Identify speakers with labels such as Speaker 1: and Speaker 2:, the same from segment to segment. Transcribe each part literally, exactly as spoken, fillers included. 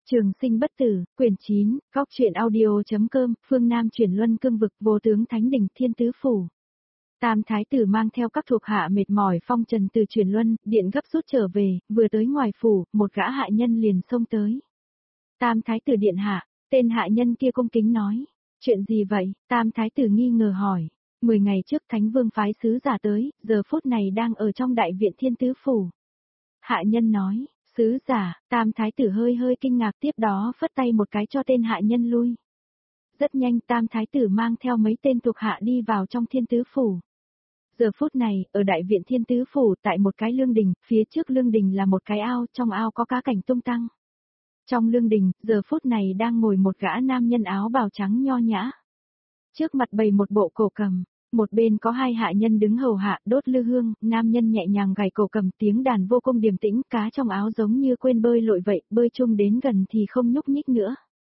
Speaker 1: Trường sinh bất tử, quyển chín, góc truyện audio.com, phương Nam chuyển luân cương vực, vô tướng thánh đỉnh thiên tứ phủ. Tam thái tử mang theo các thuộc hạ mệt mỏi phong trần từ chuyển luân, điện gấp rút trở về, vừa tới ngoài phủ, một gã hạ nhân liền xông tới. Tam thái tử điện hạ, tên hạ nhân kia cung kính nói. Chuyện gì vậy? Tam thái tử nghi ngờ hỏi. Mười ngày trước thánh vương phái sứ giả tới, giờ phút này đang ở trong đại viện thiên tứ phủ. Hạ nhân nói. Sứ giả, tam thái tử hơi hơi kinh ngạc, tiếp đó phất tay một cái cho tên hạ nhân lui. Rất nhanh tam thái tử mang theo mấy tên thuộc hạ đi vào trong thiên tứ phủ. Giờ phút này, ở đại viện thiên tứ phủ, tại một cái lương đình, phía trước lương đình là một cái ao, trong ao có cá cảnh tung tăng. Trong lương đình, giờ phút này đang ngồi một gã nam nhân áo bào trắng nho nhã. Trước mặt bày một bộ cổ cầm. Một bên có hai hạ nhân đứng hầu hạ, đốt lư hương, nam nhân nhẹ nhàng gảy cổ cầm, tiếng đàn vô cùng điềm tĩnh, cá trong áo giống như quên bơi lội vậy, bơi chung đến gần thì không nhúc nhích nữa.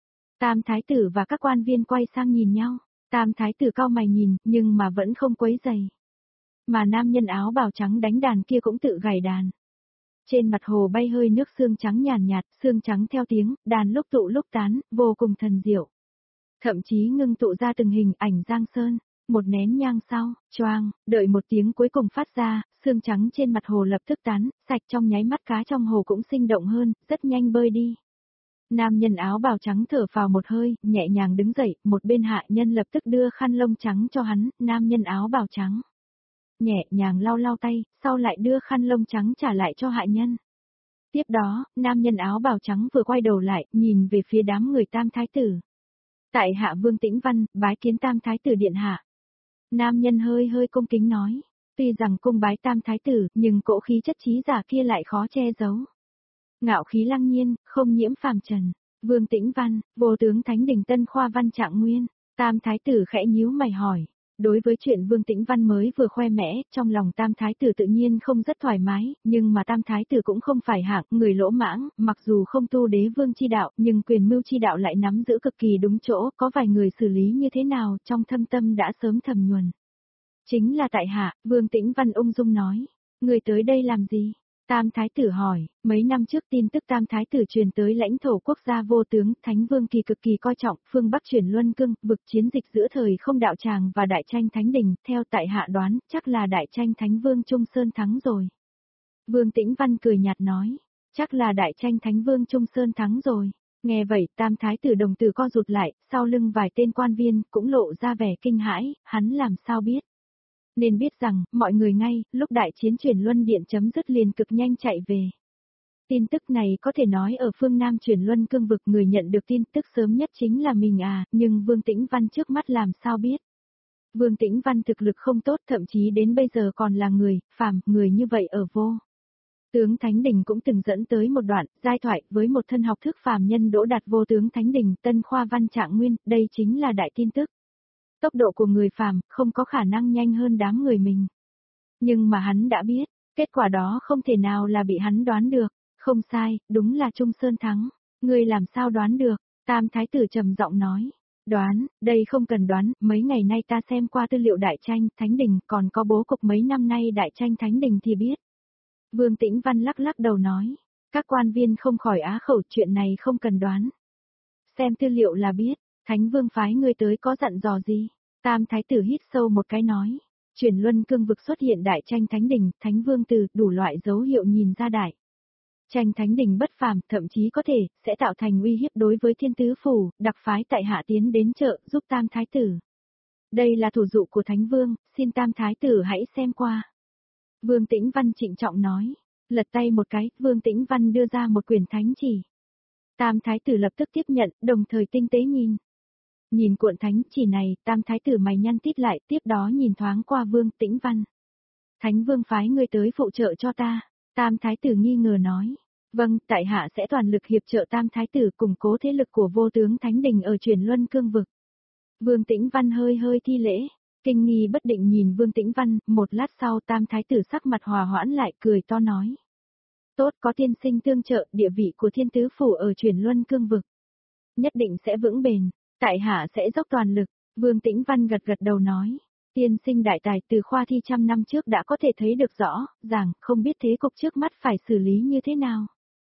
Speaker 1: Tam thái tử và các quan viên quay sang nhìn nhau, tam thái tử cau mày nhìn, nhưng mà vẫn không quấy rầy. Mà nam nhân áo bào trắng đánh đàn kia cũng tự gảy đàn. Trên mặt hồ bay hơi nước sương trắng nhàn nhạt, sương trắng theo tiếng, đàn lúc tụ lúc tán, vô cùng thần diệu. Thậm chí ngưng tụ ra từng hình ảnh Giang Sơn. Một nén nhang sau, choang, đợi một tiếng cuối cùng phát ra, sương trắng trên mặt hồ lập tức tán, sạch trong nháy mắt cá trong hồ cũng sinh động hơn, rất nhanh bơi đi. Nam nhân áo bào trắng thở phào một hơi, nhẹ nhàng đứng dậy, một bên hạ nhân lập tức đưa khăn lông trắng cho hắn, nam nhân áo bào trắng. Nhẹ nhàng lau lau tay, sau lại đưa khăn lông trắng trả lại cho hạ nhân. Tiếp đó, nam nhân áo bào trắng vừa quay đầu lại, nhìn về phía đám người tam thái tử. Tại hạ Vương Tĩnh Văn, bái kiến tam thái tử điện hạ. Nam nhân hơi hơi cung kính nói, tuy rằng cung bái tam thái tử, nhưng cỗ khí chất trí giả kia lại khó che giấu. Ngạo khí lăng nhiên, không nhiễm phàm trần. Vương Tĩnh Văn, vô tướng thánh đỉnh tân khoa văn trạng nguyên. Tam thái tử khẽ nhíu mày hỏi. Đối với chuyện Vương Tĩnh Văn mới vừa khoe mẽ, trong lòng tam thái tử tự nhiên không rất thoải mái, nhưng mà tam thái tử cũng không phải hạng người lỗ mãng, mặc dù không tu đế vương chi đạo, nhưng quyền mưu chi đạo lại nắm giữ cực kỳ đúng chỗ, có vài người xử lý như thế nào, trong thâm tâm đã sớm thầm nhuần. Chính là tại hạ, Vương Tĩnh Văn ung dung nói, người tới đây làm gì? Tam thái tử hỏi, mấy năm trước tin tức tam thái tử truyền tới lãnh thổ quốc gia vô tướng, thánh vương kỳ cực kỳ coi trọng, phương Bắc chuyển luân cương, vực chiến dịch giữa thời không đạo tràng và đại tranh thánh đình, theo tại hạ đoán, chắc là đại tranh thánh vương Trung Sơn thắng rồi. Vương Tĩnh Văn cười nhạt nói, chắc là đại tranh thánh vương Trung Sơn thắng rồi. Nghe vậy, tam thái tử đồng tử co rụt lại, sau lưng vài tên quan viên, cũng lộ ra vẻ kinh hãi, hắn làm sao biết. Nên biết rằng, mọi người ngay, lúc đại chiến chuyển luân điện chấm dứt liền cực nhanh chạy về. Tin tức này có thể nói ở phương Nam chuyển luân cương vực người nhận được tin tức sớm nhất chính là mình à, nhưng Vương Tĩnh Văn trước mắt làm sao biết. Vương Tĩnh Văn thực lực không tốt, thậm chí đến bây giờ còn là người, phàm, người như vậy ở vô. Tướng Thánh Đình cũng từng dẫn tới một đoạn, giai thoại, với một thân học thức phàm nhân đỗ đạt vô tướng Thánh Đình, tân khoa văn trạng nguyên, đây chính là đại tin tức. Tốc độ của người phàm không có khả năng nhanh hơn đám người mình. Nhưng mà hắn đã biết, kết quả đó không thể nào là bị hắn đoán được. Không sai, đúng là Trung Sơn thắng. Người làm sao đoán được? Tam thái tử trầm giọng nói. Đoán, đây không cần đoán, mấy ngày nay ta xem qua tư liệu đại tranh, thánh đình, còn có bố cục mấy năm nay đại tranh thánh đình thì biết. Vương Tĩnh Văn lắc lắc đầu nói. Các quan viên không khỏi á khẩu, chuyện này không cần đoán. Xem tư liệu là biết. Thánh vương phái ngươi tới có dặn dò gì? Tam thái tử hít sâu một cái nói. Chuyển luân cương vực xuất hiện đại tranh thánh đình, thánh vương từ, đủ loại dấu hiệu nhìn ra đại. Tranh thánh đình bất phàm, thậm chí có thể, sẽ tạo thành uy hiếp đối với thiên tứ phủ, đặc phái tại hạ tiến đến chợ, giúp tam thái tử. Đây là thủ dụ của thánh vương, xin tam thái tử hãy xem qua. Vương Tĩnh Văn trịnh trọng nói. Lật tay một cái, Vương Tĩnh Văn đưa ra một quyển thánh chỉ. Tam thái tử lập tức tiếp nhận, đồng thời tinh tế nhìn. Nhìn cuộn thánh chỉ này, tam thái tử mày nhăn tít lại, tiếp đó nhìn thoáng qua Vương Tĩnh Văn. Thánh vương phái ngươi tới phụ trợ cho ta. Tam thái tử nghi ngờ nói. Vâng, tại hạ sẽ toàn lực hiệp trợ tam thái tử củng cố thế lực của vô tướng thánh đình ở chuyển luân cương vực. Vương Tĩnh Văn hơi hơi thi lễ. Kinh nghi bất định nhìn Vương Tĩnh Văn, một lát sau tam thái tử sắc mặt hòa hoãn lại cười to nói. Tốt, có tiên sinh tương trợ, địa vị của thiên tứ phủ ở chuyển luân cương vực. Nhất định sẽ vững bền, tại hạ sẽ dốc toàn lực, Vương Tĩnh Văn gật gật đầu nói. Tiên sinh đại tài từ khoa thi trăm năm trước đã có thể thấy được rõ, rằng không biết thế cục trước mắt phải xử lý như thế nào.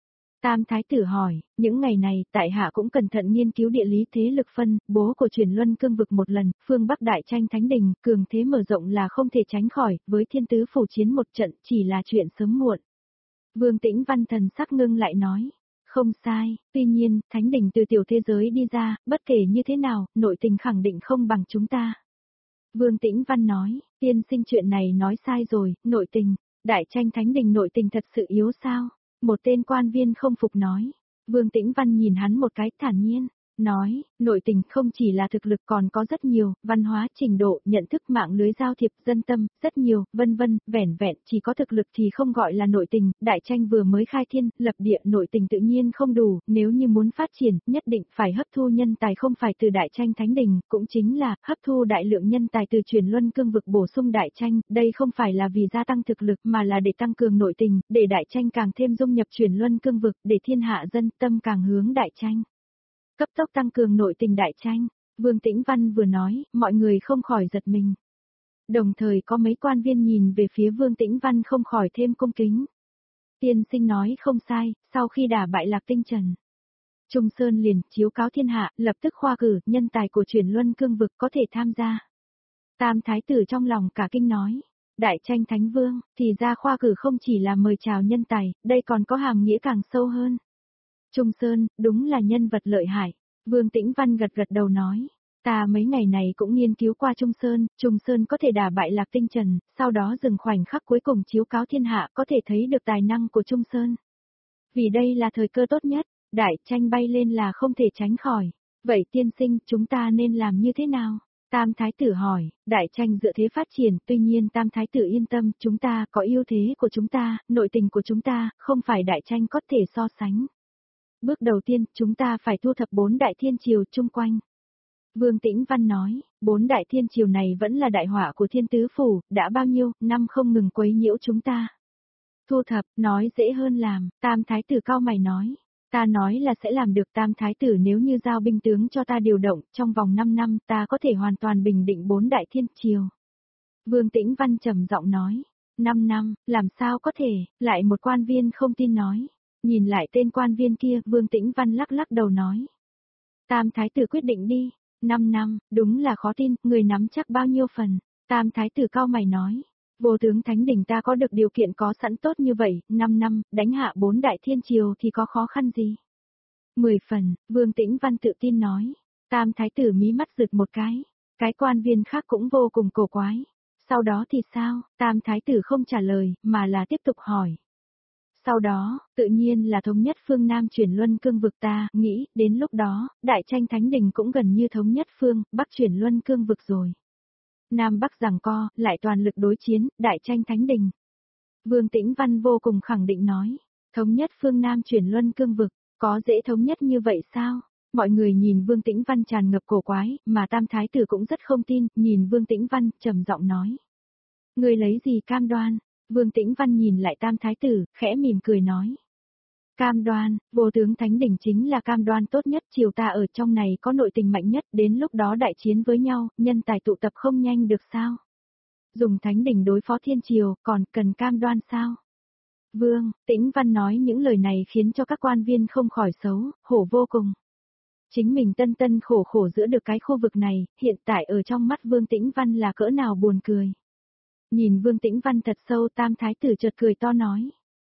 Speaker 1: Tam thái tử hỏi, những ngày này, tại hạ cũng cẩn thận nghiên cứu địa lý thế lực phân, bố của Chuyển Luân Cương vực một lần, phương Bắc đại tranh thánh đình, cường thế mở rộng là không thể tránh khỏi, với thiên tứ phủ chiến một trận chỉ là chuyện sớm muộn. Vương Tĩnh Văn thần sắc ngưng lại nói, không sai, tuy nhiên, thánh đình từ tiểu thế giới đi ra, bất kể như thế nào, nội tình khẳng định không bằng chúng ta. Vương Tĩnh Văn nói, tiên sinh chuyện này nói sai rồi, nội tình, đại tranh thánh đình nội tình thật sự yếu sao? Một tên quan viên không phục nói. Vương Tĩnh Văn nhìn hắn một cái thản nhiên, nói, nội tình không chỉ là thực lực còn có rất nhiều, văn hóa, trình độ, nhận thức mạng lưới giao thiệp, dân tâm, rất nhiều, vân vân, vẻn vẹn, chỉ có thực lực thì không gọi là nội tình, đại tranh vừa mới khai thiên, lập địa nội tình tự nhiên không đủ, nếu như muốn phát triển, nhất định phải hấp thu nhân tài không phải từ đại tranh thánh đình, cũng chính là, hấp thu đại lượng nhân tài từ Chuyển Luân Cương vực bổ sung đại tranh, đây không phải là vì gia tăng thực lực mà là để tăng cường nội tình, để đại tranh càng thêm dung nhập Chuyển Luân Cương vực, để thiên hạ dân tâm càng hướng đại tranh. Cấp tốc tăng cường nội tình đại tranh, Vương Tĩnh Văn vừa nói, mọi người không khỏi giật mình. Đồng thời có mấy quan viên nhìn về phía Vương Tĩnh Văn không khỏi thêm cung kính. Tiên sinh nói không sai, sau khi đả bại Lạc Tinh Trần, Trung Sơn liền chiếu cáo thiên hạ, lập tức khoa cử, nhân tài của Chuyển Luân Cương vực có thể tham gia. Tam thái tử trong lòng cả kinh nói, đại tranh thánh vương, thì ra khoa cử không chỉ là mời chào nhân tài, đây còn có hàm nghĩa càng sâu hơn. Trung Sơn, đúng là nhân vật lợi hại. Vương Tĩnh Văn gật gật đầu nói, ta mấy ngày này cũng nghiên cứu qua Trung Sơn, Trung Sơn có thể đả bại Lạc Tinh Trần, sau đó dừng khoảnh khắc cuối cùng chiếu cáo thiên hạ có thể thấy được tài năng của Trung Sơn. Vì đây là thời cơ tốt nhất, đại tranh bay lên là không thể tránh khỏi. Vậy tiên sinh, chúng ta nên làm như thế nào? Tam thái tử hỏi, đại tranh dựa thế phát triển, tuy nhiên tam thái tử yên tâm, chúng ta có ưu thế của chúng ta, nội tình của chúng ta, không phải đại tranh có thể so sánh. Bước đầu tiên, chúng ta phải thu thập bốn đại thiên triều chung quanh. Vương Tĩnh Văn nói, bốn đại thiên triều này vẫn là đại họa của thiên tứ phủ, đã bao nhiêu năm không ngừng quấy nhiễu chúng ta. Thu thập, nói dễ hơn làm, tam thái tử cao mày nói. Ta nói là sẽ làm được tam thái tử nếu như giao binh tướng cho ta điều động, trong vòng năm năm ta có thể hoàn toàn bình định bốn đại thiên triều. Vương Tĩnh Văn trầm giọng nói, năm năm, làm sao có thể, lại một quan viên không tin nói. Nhìn lại tên quan viên kia, Vương Tĩnh Văn lắc lắc đầu nói. Tam thái tử quyết định đi, năm năm, đúng là khó tin, người nắm chắc bao nhiêu phần. Tam thái tử cao mày nói, vô tướng thánh đỉnh ta có được điều kiện có sẵn tốt như vậy, năm năm, đánh hạ bốn đại thiên triều thì có khó khăn gì. Mười phần, Vương Tĩnh Văn tự tin nói. Tam thái tử mí mắt rực một cái, cái quan viên khác cũng vô cùng cổ quái. Sau đó thì sao, tam thái tử không trả lời, mà là tiếp tục hỏi. Sau đó, tự nhiên là thống nhất phương Nam Chuyển Luân Cương vực ta, nghĩ, đến lúc đó, đại tranh thánh đình cũng gần như thống nhất phương, Bắc Chuyển Luân Cương vực rồi. Nam Bắc giằng co, lại toàn lực đối chiến, đại tranh thánh đình. Vương Tĩnh Văn vô cùng khẳng định nói, thống nhất phương Nam Chuyển Luân Cương vực, có dễ thống nhất như vậy sao? Mọi người nhìn Vương Tĩnh Văn tràn ngập cổ quái, mà Tam Thái Tử cũng rất không tin, nhìn Vương Tĩnh Văn, trầm giọng nói. Người lấy gì cam đoan? Vương Tĩnh Văn nhìn lại Tam Thái Tử, khẽ mỉm cười nói. Cam đoan, vô tướng thánh đỉnh chính là cam đoan tốt nhất, triều ta ở trong này có nội tình mạnh nhất, đến lúc đó đại chiến với nhau, nhân tài tụ tập không nhanh được sao? Dùng thánh đỉnh đối phó thiên triều, còn cần cam đoan sao? Vương, Tĩnh Văn nói những lời này khiến cho các quan viên không khỏi xấu, hổ vô cùng. Chính mình tân tân khổ khổ giữa được cái khu vực này, hiện tại ở trong mắt Vương Tĩnh Văn là cỡ nào buồn cười. Nhìn Vương Tĩnh Văn thật sâu, Tam Thái Tử chợt cười to nói.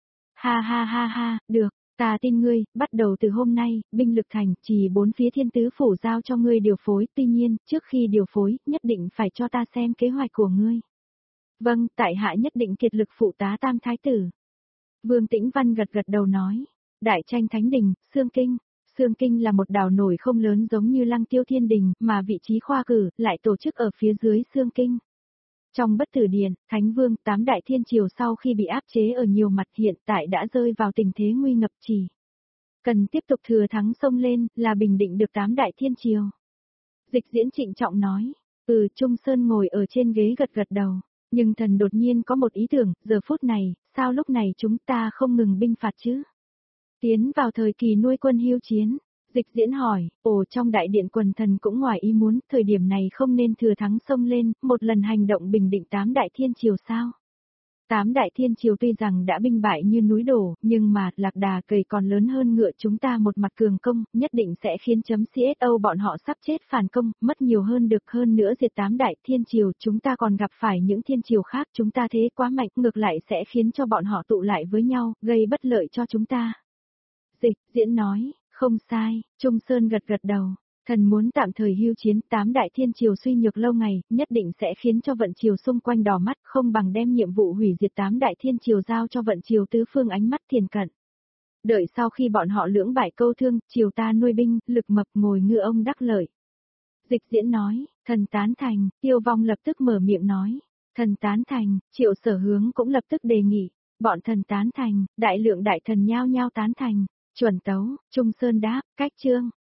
Speaker 1: Ha ha ha ha, được, ta tin ngươi, bắt đầu từ hôm nay, binh lực thành, chỉ bốn phía thiên tứ phủ giao cho ngươi điều phối, tuy nhiên, trước khi điều phối, nhất định phải cho ta xem kế hoạch của ngươi. Vâng, tại hạ nhất định kiệt lực phụ tá Tam Thái Tử. Vương Tĩnh Văn gật gật đầu nói. Đại tranh Thánh Đình, Sương Kinh. Sương Kinh là một đảo nổi không lớn giống như Lăng Tiêu Thiên Đình, mà vị trí khoa cử, lại tổ chức ở phía dưới Sương Kinh. Trong Bất Tử Điện, Thánh Vương, tám đại thiên triều sau khi bị áp chế ở nhiều mặt hiện tại đã rơi vào tình thế nguy ngập chỉ. Cần tiếp tục thừa thắng xông lên, là bình định được tám đại thiên triều. Dịch Diễn trịnh trọng nói, ừ, Trung Sơn ngồi ở trên ghế gật gật đầu, nhưng thần đột nhiên có một ý tưởng, giờ phút này, sao lúc này chúng ta không ngừng binh phạt chứ? Tiến vào thời kỳ nuôi quân hưu chiến. Dịch Diễn hỏi, ồ trong đại điện quần thần cũng ngoài ý muốn, thời điểm này không nên thừa thắng xông lên, một lần hành động bình định tám đại thiên triều sao? Tám đại thiên triều tuy rằng đã binh bại như núi đổ, nhưng mà, lạc đà cầy còn lớn hơn ngựa chúng ta một mặt cường công, nhất định sẽ khiến chấm xê ét o bọn họ sắp chết phản công, mất nhiều hơn được hơn nữa diệt tám đại thiên triều, chúng ta còn gặp phải những thiên triều khác, chúng ta thế quá mạnh, ngược lại sẽ khiến cho bọn họ tụ lại với nhau, gây bất lợi cho chúng ta. Dịch, diễn nói, không sai, Trung Sơn gật gật đầu. Thần muốn tạm thời hưu chiến, tám đại thiên triều suy nhược lâu ngày, nhất định sẽ khiến cho vận triều xung quanh đỏ mắt, không bằng đem nhiệm vụ hủy diệt tám đại thiên triều giao cho vận triều tứ phương ánh mắt thiền cận. Đợi sau khi bọn họ lưỡng bại câu thương, triều ta nuôi binh, lực mập ngồi ngựa ông đắc lợi. Dịch diễn nói, thần tán thành, Tiêu Vong lập tức mở miệng nói, thần tán thành, Triệu Sở Hướng cũng lập tức đề nghị, bọn thần tán thành, đại lượng đại thần nhao nhao tán thành, chuẩn tấu, Trung Sơn đáp, cách chương.